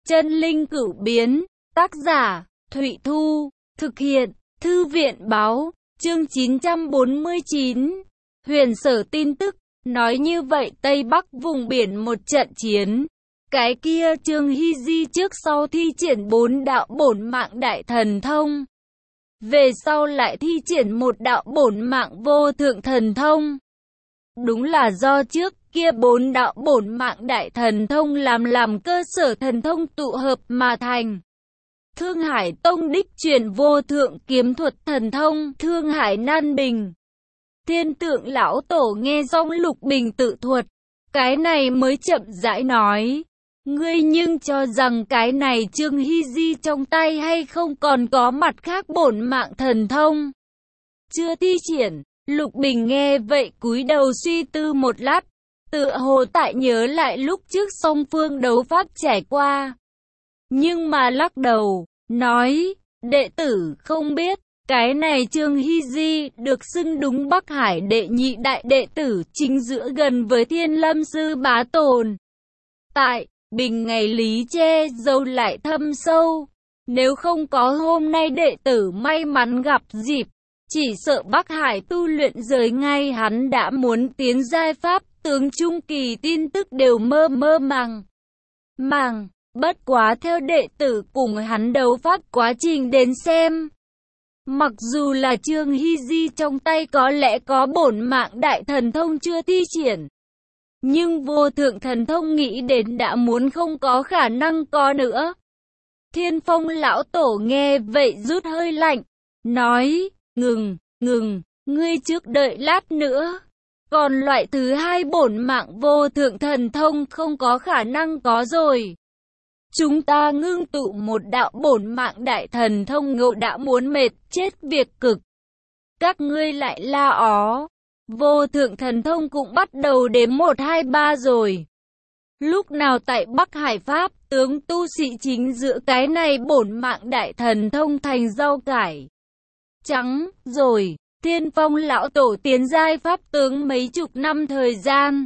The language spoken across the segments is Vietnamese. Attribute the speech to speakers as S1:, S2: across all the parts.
S1: Chân linh cửu biến, tác giả, Thụy Thu, thực hiện, Thư viện báo, chương 949. Huyền Sở tin tức, nói như vậy Tây Bắc vùng biển một trận chiến. Cái kia Trương Hy Di trước sau thi triển 4 đạo bổn mạng đại thần thông. Về sau lại thi triển một đạo bổn mạng vô thượng thần thông. Đúng là do trước kia 4 đạo bổn mạng đại thần thông làm cơ sở thần thông tụ hợp mà thành. Thương Hải Tông đích truyền vô thượng kiếm thuật thần thông Thương Hải Nan Bình. Thiên Tượng lão tổ nghe xong Lục Bình tự thuật, cái này mới chậm rãi nói. Ngươi nhưng cho rằng cái này Trương Hy Di trong tay hay không còn có mặt khác bổn mạng thần thông? Chưa thi triển. Lục Bình nghe vậy cúi đầu suy tư một lát, tựa hồ tại nhớ lại lúc trước song phương đấu pháp trải qua. Nhưng mà lắc đầu, nói, đệ tử không biết, cái này Trương Hy Di được xưng đúng Bắc Hải đệ nhị đại đệ tử chính giữa gần với Thiên Lâm Sư Bá Tồn. Tại, Bình ngày lý che giấu lại thâm sâu, nếu không có hôm nay đệ tử may mắn gặp dịp, chỉ sợ Bắc Hải tu luyện giới ngay hắn đã muốn tiến giai pháp tướng trung kỳ tin tức đều mơ màng. Bất quá theo đệ tử cùng hắn đấu pháp quá trình đến xem. Mặc dù là Trương Hy Di trong tay có lẽ có bổn mạng đại thần thông chưa thi triển. Nhưng vô thượng thần thông nghĩ đến đã muốn không có khả năng có nữa. Thiên Phong lão tổ nghe vậy rút hơi lạnh, nói, ngừng, ngươi trước đợi lát nữa. Còn loại thứ hai bổn mạng vô thượng thần thông không có khả năng có rồi. Chúng ta ngưng tụ một đạo bổn mạng đại thần thông ngộ đã muốn mệt chết việc cực. Các ngươi lại la ó. Vô thượng thần thông cũng bắt đầu đếm 1, 2, 3 rồi. Lúc nào tại Bắc Hải Pháp tướng tu sĩ chính giữa cái này bổn mạng đại thần thông thành rau cải trắng rồi. Thiên Phong lão tổ tiến giai pháp tướng mấy chục năm thời gian.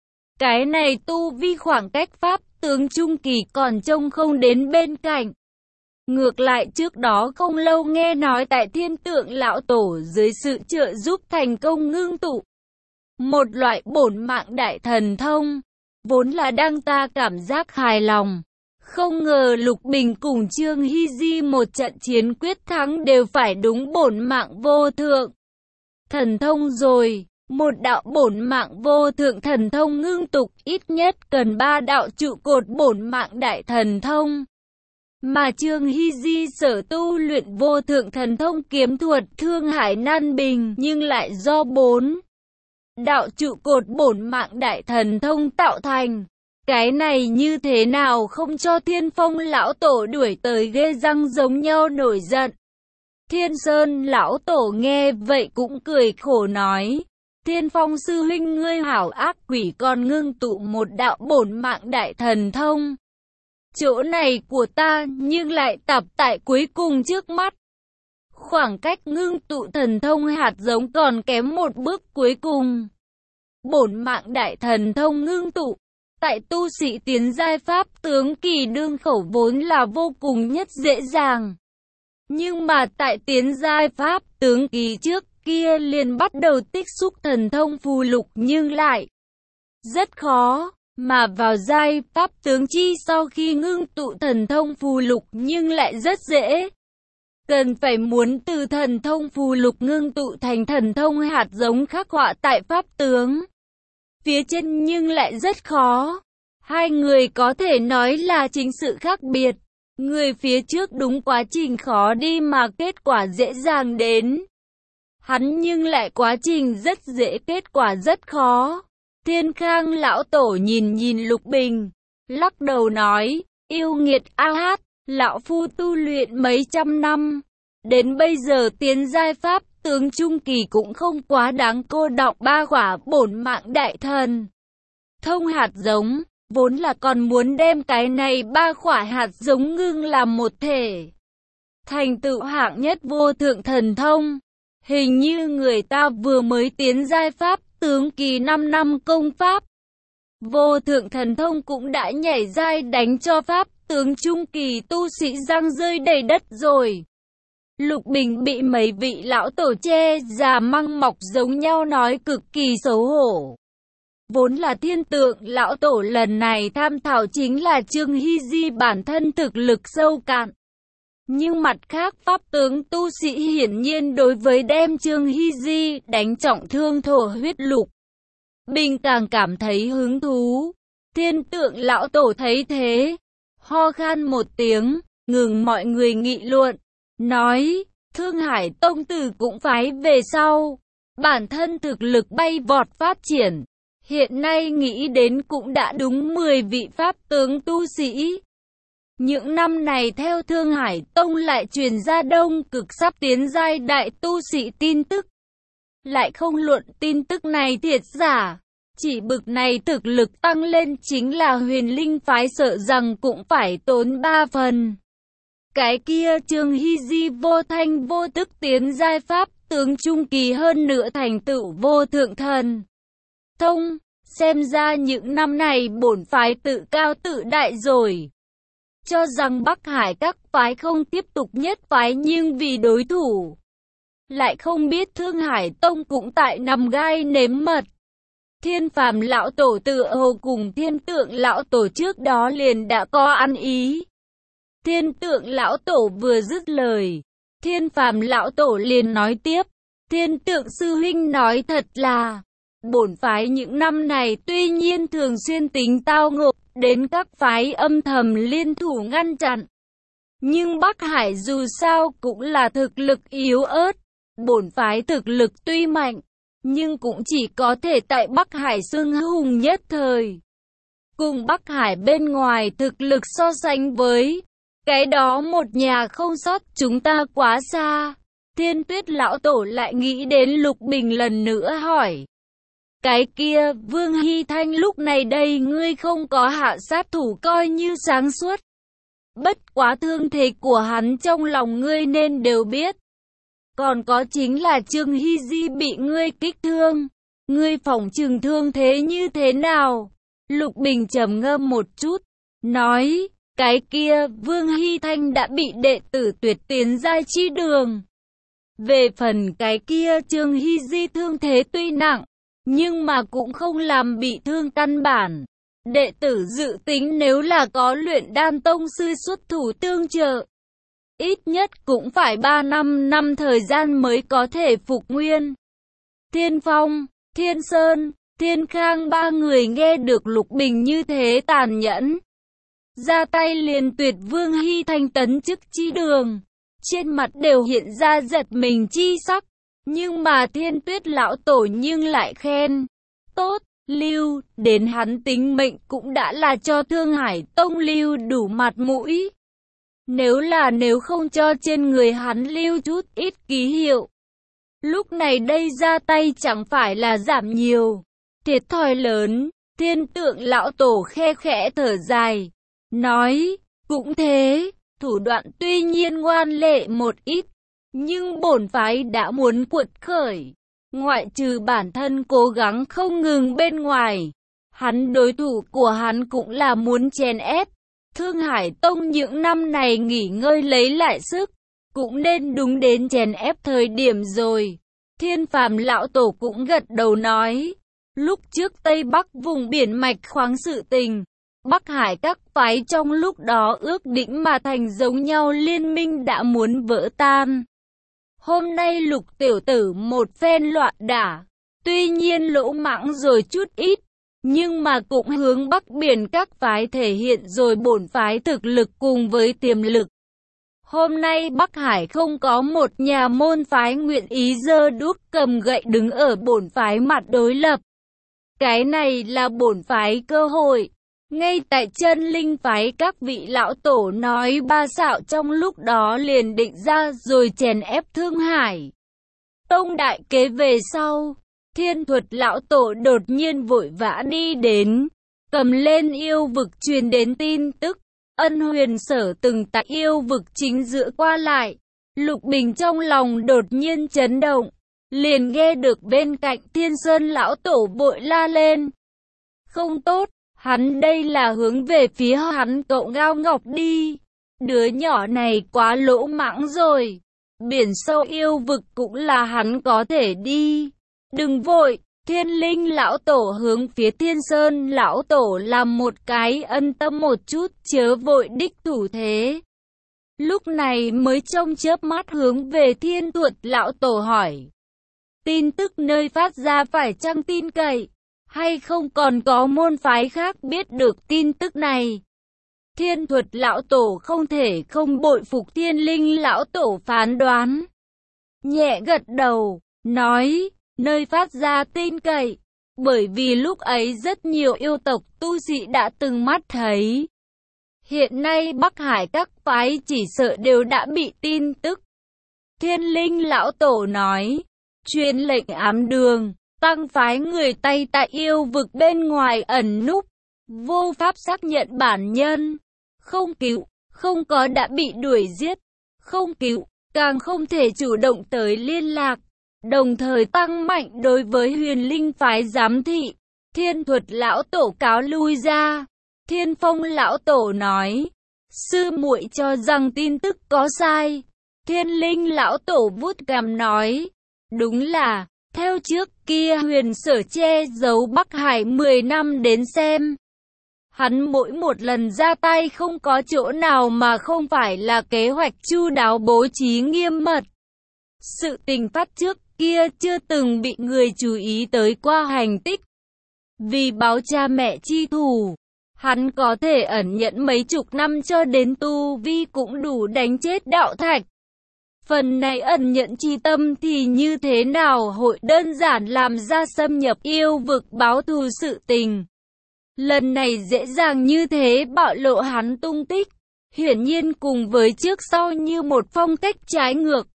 S1: Cái này tu vi khoảng cách pháp tướng trung kỳ còn trông không đến bên cạnh. Ngược lại trước đó không lâu nghe nói tại Thiên Tượng lão tổ dưới sự trợ giúp thành công ngưng tụ một loại bổn mạng đại thần thông, vốn là đang ta cảm giác hài lòng. Không ngờ Lục Bình cùng Trương Hy Di một trận chiến quyết thắng đều phải đúng bổn mạng vô thượng thần thông rồi. Một đạo bổn mạng vô thượng thần thông ngưng tụ ít nhất cần 3 đạo trụ cột bổn mạng đại thần thông. Mà Trương Hy Di sở tu luyện vô thượng thần thông kiếm thuật Thương Hải Nan Bình nhưng lại do 4 đạo trụ cột bổn mạng đại thần thông tạo thành. Cái này như thế nào không cho Thiên Phong lão tổ đuổi tới ghê răng giống nhau nổi giận. Thiên Sơn lão tổ nghe vậy cũng cười khổ nói, Thiên Phong sư huynh ngươi hảo ác quỷ còn ngưng tụ một đạo bổn mạng đại thần thông. Chỗ này của ta nhưng lại tập tại cuối cùng trước mắt. Khoảng cách ngưng tụ thần thông hạt giống còn kém một bước cuối cùng. Bổn mạng đại thần thông ngưng tụ. Tại tu sĩ tiến giai pháp tướng kỳ đương khẩu vốn là vô cùng nhất dễ dàng. Nhưng mà tại tiến giai pháp tướng kỳ trước kia liền bắt đầu tích xúc thần thông phù lục nhưng lại rất khó. Mà vào giai pháp tướng chi sau khi ngưng tụ thần thông phù lục nhưng lại rất dễ. Cần phải muốn từ thần thông phù lục ngưng tụ thành thần thông hạt giống khắc họa tại pháp tướng phía trên nhưng lại rất khó. Hai người có thể nói là chính sự khác biệt. Người phía trước đúng quá trình khó đi mà kết quả dễ dàng đến. Hắn nhưng lại quá trình rất dễ kết quả rất khó. Thiên Khang lão tổ nhìn Lục Bình, lắc đầu nói, yêu nghiệt a hát, lão phu tu luyện mấy trăm năm. Đến bây giờ tiến giai pháp tướng trung kỳ cũng không quá đáng cô đọng 3 quả bổn mạng đại thần thông hạt giống. Vốn là còn muốn đem cái này 3 quả hạt giống ngưng làm một thể. Thành tựu hạng nhất vô thượng thần thông. Hình như người ta vừa mới tiến giai pháp tướng kỳ 5 năm công pháp. Vô thượng thần thông cũng đã nhảy giai đánh cho pháp tướng trung kỳ tu sĩ giăng rơi đầy đất rồi. Lục Bình bị mấy vị lão tổ che già măng mọc giống nhau nói cực kỳ xấu hổ. Vốn là Thiên Tượng lão tổ lần này tham thảo chính là Trương Hy Di bản thân thực lực sâu cạn. Nhưng mặt khác pháp tướng tu sĩ hiển nhiên đối với đem Trương Hy Di đánh trọng thương thổ huyết. Lục Bình càng cảm thấy hứng thú. Thiên Tượng lão tổ thấy thế, ho khan một tiếng, ngừng mọi người nghị luận, nói, Thương Hải Tông tử cũng phái về sau, bản thân thực lực bay vọt phát triển. Hiện nay nghĩ đến cũng đã đúng 10 vị pháp tướng tu sĩ. Những năm này theo Thương Hải Tông lại truyền ra Đông Cực sắp tiến giai đại tu sĩ tin tức. Lại không luận tin tức này thiệt giả. Chỉ bực này thực lực tăng lên chính là Huyền Linh phái sợ rằng cũng phải tốn 3 phần. Cái kia Trương Hy Di vô thanh vô tức tiến giai pháp tướng trung kỳ hơn nữa thành tựu vô thượng thần thông. Xem ra những năm này bổn phái tự cao tự đại rồi. Cho rằng Bắc Hải các phái không tiếp tục nhất phái nhưng vì đối thủ. Lại không biết Thương Hải Tông cũng tại nằm gai nếm mật. Thiên Phàm lão tổ tựa hồ cùng Thiên Tượng lão tổ trước đó liền đã có ăn ý. Thiên Tượng lão tổ vừa dứt lời, Thiên Phàm lão tổ liền nói tiếp, Thiên Tượng sư huynh nói thật là, bổn phái những năm này tuy nhiên thường xuyên tính tao ngộ, đến các phái âm thầm liên thủ ngăn chặn. Nhưng Bắc Hải dù sao cũng là thực lực yếu ớt, bổn phái thực lực tuy mạnh, nhưng cũng chỉ có thể tại Bắc Hải xưng hùng nhất thời. Cùng Bắc Hải bên ngoài thực lực so sánh với, cái đó một nhà không sót chúng ta quá xa. Thiên Tuyết lão tổ lại nghĩ đến Lục Bình lần nữa hỏi. Cái kia, Vương Hy Thanh lúc này đây ngươi không có hạ sát thủ coi như sáng suốt. Bất quá thương thế của hắn trong lòng ngươi nên đều biết. Còn có chính là Trương Hy Di bị ngươi kích thương. Ngươi phỏng chừng thương thế như thế nào? Lục Bình trầm ngâm một chút, nói, cái kia, Vương Hy Thanh đã bị đệ tử tuyệt tiến giai chi đường. Về phần cái kia Trương Hy Di thương thế tuy nặng, nhưng mà cũng không làm bị thương căn bản. Đệ tử dự tính nếu là có luyện đan tông sư xuất thủ tương trợ, ít nhất cũng phải 3-5 năm thời gian mới có thể phục nguyên. Thiên Phong, Thiên Sơn, Thiên Khang ba người nghe được Lục Bình như thế tàn nhẫn, ra tay liền tuyệt Vương Hy Thanh tấn chức chi đường, trên mặt đều hiện ra giật mình chi sắc. Nhưng mà Thiên Tuyết lão tổ nhưng lại khen, tốt, lưu, đến hắn tính mệnh cũng đã là cho Thương Hải Tông lưu đủ mặt mũi. Nếu không cho trên người hắn lưu chút ít ký hiệu, lúc này đây ra tay chẳng phải là giảm nhiều, thiệt thòi lớn. Thiên Tượng lão tổ khe khẽ thở dài, nói, cũng thế, thủ đoạn tuy nhiên ngoan lệ một ít, nhưng bổn phái đã muốn cuột khởi, ngoại trừ bản thân cố gắng không ngừng bên ngoài, hắn đối thủ của hắn cũng là muốn chèn ép. Thương Hải Tông những năm này nghỉ ngơi lấy lại sức, cũng nên đúng đến chèn ép thời điểm rồi. Thiên Phàm lão tổ cũng gật đầu nói, lúc trước Tây Bắc vùng biển mạch khoáng sự tình, Bắc Hải các phái trong lúc đó ước định mà thành giống nhau liên minh đã muốn vỡ tan. Hôm nay Lục tiểu tử một phen loạn đả, tuy nhiên lỗ mãng rồi chút ít, nhưng mà cũng hướng Bắc biển các phái thể hiện rồi bổn phái thực lực cùng với tiềm lực. Hôm nay Bắc Hải không có một nhà môn phái nguyện ý giơ đuốc cầm gậy đứng ở bổn phái mặt đối lập. Cái này là bổn phái cơ hội. Ngay tại Chân Linh phái các vị lão tổ nói ba xạo trong lúc đó liền định ra rồi chèn ép Thương Hải Tông đại kế về sau. Thiên Thuật lão tổ đột nhiên vội vã đi đến, cầm lên yêu vực truyền đến tin tức. Ân Huyền Sở từng tại yêu vực chính giữa qua lại. Lục Bình trong lòng đột nhiên chấn động, liền nghe được bên cạnh Thiên Sơn lão tổ vội la lên. Không tốt, Hắn đây là hướng về phía hắn cậu Ngao Ngọc đi. Đứa nhỏ này quá lỗ mãng rồi. Biển sâu yêu vực cũng là hắn có thể đi. Đừng vội, Thiên Linh lão tổ hướng phía Thiên Sơn lão tổ làm một cái ân tâm một chút, chớ vội đích thủ thế. Lúc này mới trông chớp mắt hướng về Thiên Thuật lão tổ hỏi. Tin tức nơi phát ra phải chăng tin cậy, hay không còn có môn phái khác biết được tin tức này? Thiên Thuật lão tổ không thể không bội phục Thiên Linh lão tổ phán đoán. Nhẹ gật đầu, nói, nơi phát ra tin cậy, bởi vì lúc ấy rất nhiều yêu tộc tu sĩ đã từng mắt thấy. Hiện nay Bắc Hải các phái chỉ sợ đều đã bị tin tức. Thiên Linh lão tổ nói, truyền lệnh ám đường, tăng phái người Tây tại yêu vực bên ngoài ẩn núp, vô pháp xác nhận bản nhân, không cứu, không có đã bị đuổi giết, không cứu, càng không thể chủ động tới liên lạc, đồng thời tăng mạnh đối với Huyền Linh phái giám thị. Thiên Thuật lão tổ cáo lui ra. Thiên Phong lão tổ nói, sư muội cho rằng tin tức có sai. Thiên Linh lão tổ vuốt cằm nói, đúng là, theo trước kia Huyền Sở che giấu Bắc Hải 10 năm đến xem. Hắn mỗi một lần ra tay không có chỗ nào mà không phải là kế hoạch chu đáo bố trí nghiêm mật. Sự tình phát trước kia chưa từng bị người chú ý tới qua hành tích. Vì báo cha mẹ chi thù, hắn có thể ẩn nhẫn mấy chục năm cho đến tu vi cũng đủ đánh chết Đạo Thạch. Phần này ẩn nhẫn chi tâm thì như thế nào hội đơn giản làm ra xâm nhập yêu vực báo thù sự tình. Lần này dễ dàng như thế bạo lộ hắn tung tích, hiển nhiên cùng với trước sau như một phong cách trái ngược.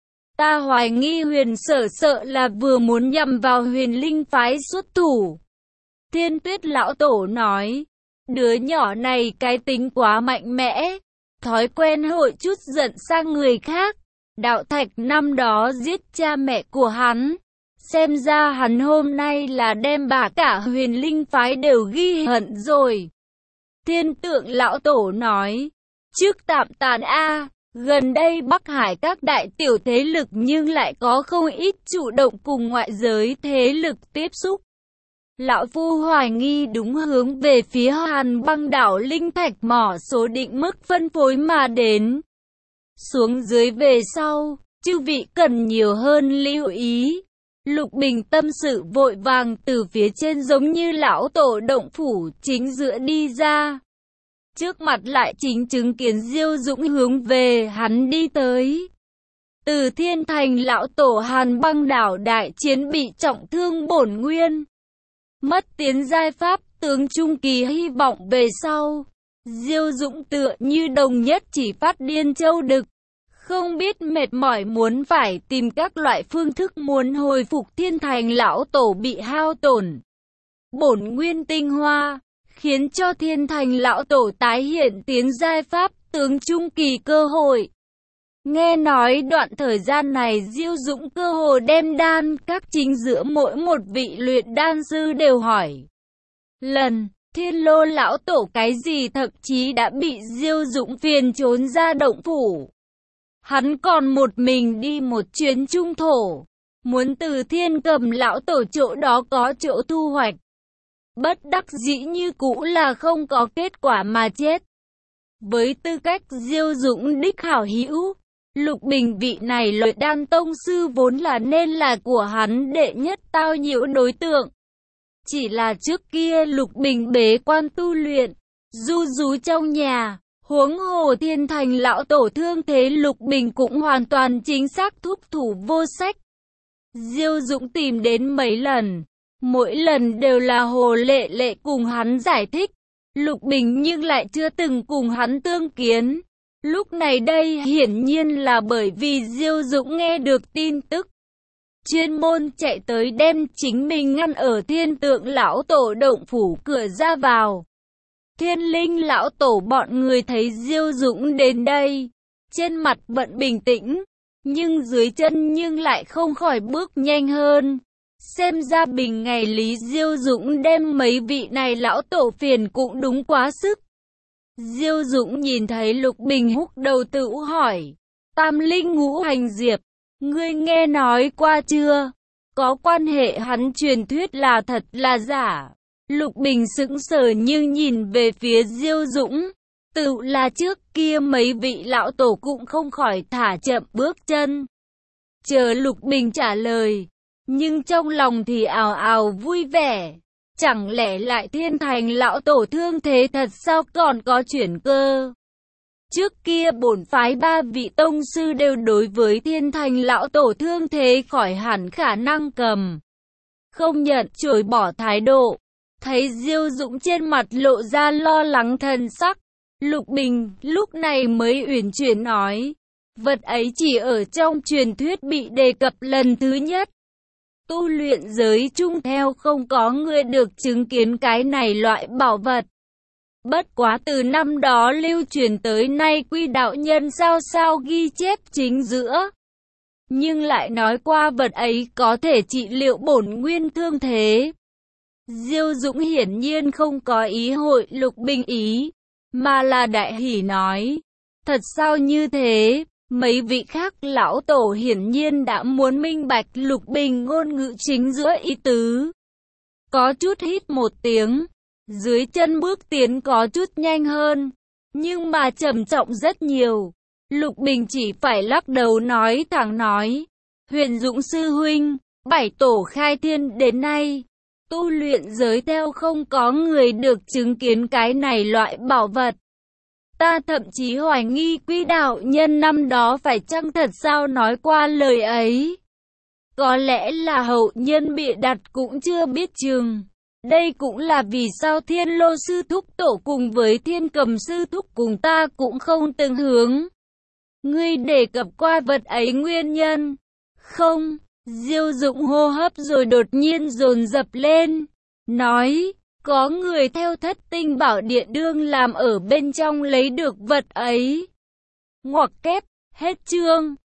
S1: Ta hoài nghi Huyền Sở sợ là vừa muốn nhằm vào Huyền Linh phái xuất thủ. Thiên Tuyết lão tổ nói, đứa nhỏ này cái tính quá mạnh mẽ, thói quen hội chút giận sang người khác. Đạo Thạch năm đó giết cha mẹ của hắn, xem ra hắn hôm nay là đem bà cả Huyền Linh phái đều ghi hận rồi. Thiên Tượng lão tổ nói, trước tạm tàn gần đây Bắc Hải các đại tiểu thế lực nhưng lại có không ít chủ động cùng ngoại giới thế lực tiếp xúc. Lão Phu hoài nghi đúng hướng về phía Hàn Băng đảo linh thạch mỏ số định mức phân phối mà đến. Xuống dưới về sau, chư vị cần nhiều hơn lưu ý. Lục Bình tâm sự vội vàng từ phía trên giống như lão tổ động phủ chính giữa đi ra. Trước mặt lại chính chứng kiến Diêu Dũng hướng về hắn đi tới. Từ Thiên Thành lão tổ Hàn Băng đảo đại chiến bị trọng thương bổn nguyên. Mất tiến giai pháp tướng trung kỳ hy vọng về sau. Diêu Dũng tựa như đồng nhất chỉ phát điên châu đực. Không biết mệt mỏi muốn phải tìm các loại phương thức muốn hồi phục Thiên Thành lão tổ bị hao tổn. Bổn nguyên tinh hoa, khiến cho Thiên Thành lão tổ tái hiện tiến giai pháp tướng trung kỳ cơ hội. Nghe nói đoạn thời gian này Diêu Dũng cơ hồ đem đan các chính giữa mỗi một vị luyện đan sư đều hỏi. Lần, Thiên Lô lão tổ cái gì thậm chí đã bị Diêu Dũng phiền trốn ra động phủ. Hắn còn một mình đi một chuyến trung thổ, muốn từ Thiên Cầm lão tổ chỗ đó có chỗ thu hoạch. Bất đắc dĩ như cũ là không có kết quả mà chết. Với tư cách Diêu Dũng đích hảo hữu, Lục Bình vị này luyện đan tông sư vốn là nên là của hắn đệ nhất tao nhiễu đối tượng. Chỉ là trước kia Lục Bình bế quan tu luyện, du rú trong nhà, huống hồ Thiên Thành lão tổ thương thế Lục Bình cũng hoàn toàn chính xác thúc thủ vô sách. Diêu Dũng tìm đến mấy lần, mỗi lần đều là Hồ Lệ Lệ cùng hắn giải thích, Lục Bình nhưng lại chưa từng cùng hắn tương kiến. Lúc này đây hiển nhiên là bởi vì Diêu Dũng nghe được tin tức, chuyên môn chạy tới đem chính mình ngăn ở Thiên Tượng lão tổ động phủ cửa ra vào. Thiên Linh lão tổ bọn người thấy Diêu Dũng đến đây, trên mặt vẫn bình tĩnh, nhưng dưới chân nhưng lại không khỏi bước nhanh hơn. Xem ra bình ngày Lý Diêu Dũng đem mấy vị này lão tổ phiền cũng đúng quá sức. Diêu Dũng nhìn thấy Lục Bình húc đầu tự hỏi. Tam linh ngũ hành diệp, ngươi nghe nói qua chưa? Có quan hệ hắn truyền thuyết là thật là giả? Lục Bình sững sờ nhưng nhìn về phía Diêu Dũng. Tự là trước kia mấy vị lão tổ cũng không khỏi thả chậm bước chân. Chờ Lục Bình trả lời. Nhưng trong lòng thì ào ào vui vẻ. Chẳng lẽ lại Thiên Thành lão tổ thương thế thật sao còn có chuyển cơ? Trước kia bổn phái ba vị tông sư đều đối với Thiên Thành lão tổ thương thế khỏi hẳn khả năng cầm. Không nhận chối bỏ thái độ. Thấy Diêu Dũng trên mặt lộ ra lo lắng thần sắc. Lục Bình lúc này mới uyển chuyển nói. Vật ấy chỉ ở trong truyền thuyết bị đề cập lần thứ nhất. Tu luyện giới chung theo không có người được chứng kiến cái này loại bảo vật. Bất quá từ năm đó lưu truyền tới nay Quy đạo nhân sao ghi chép chính giữa. Nhưng lại nói qua vật ấy có thể trị liệu bổn nguyên thương thế. Diêu Dũng hiển nhiên không có ý hội Lục Bình ý, mà là đại hỉ nói. Thật sao như thế? Mấy vị khác lão tổ hiển nhiên đã muốn minh bạch Lục Bình ngôn ngữ chính giữa ý tứ. Có chút hít một tiếng, dưới chân bước tiến có chút nhanh hơn, nhưng mà trầm trọng rất nhiều. Lục Bình chỉ phải lắc đầu nói thẳng nói. Huyền Dũng sư huynh, 7 tổ khai thiên đến nay, tu luyện giới theo không có người được chứng kiến cái này loại bảo vật. Ta thậm chí hoài nghi Quy đạo nhân năm đó phải chăng thật sao nói qua lời ấy. Có lẽ là hậu nhân bịa đặt cũng chưa biết chừng. Đây cũng là vì sao Thiên Lô sư thúc tổ cùng với Thiên Cầm sư thúc cùng ta cũng không từng hướng. Ngươi đề cập qua vật ấy nguyên nhân. Không, Diêu Dũng hô hấp rồi đột nhiên dồn dập lên. Nói. Có người theo Thất Tinh Bảo Điện đương làm ở bên trong lấy được vật ấy. Ngoặc kép, hết chương.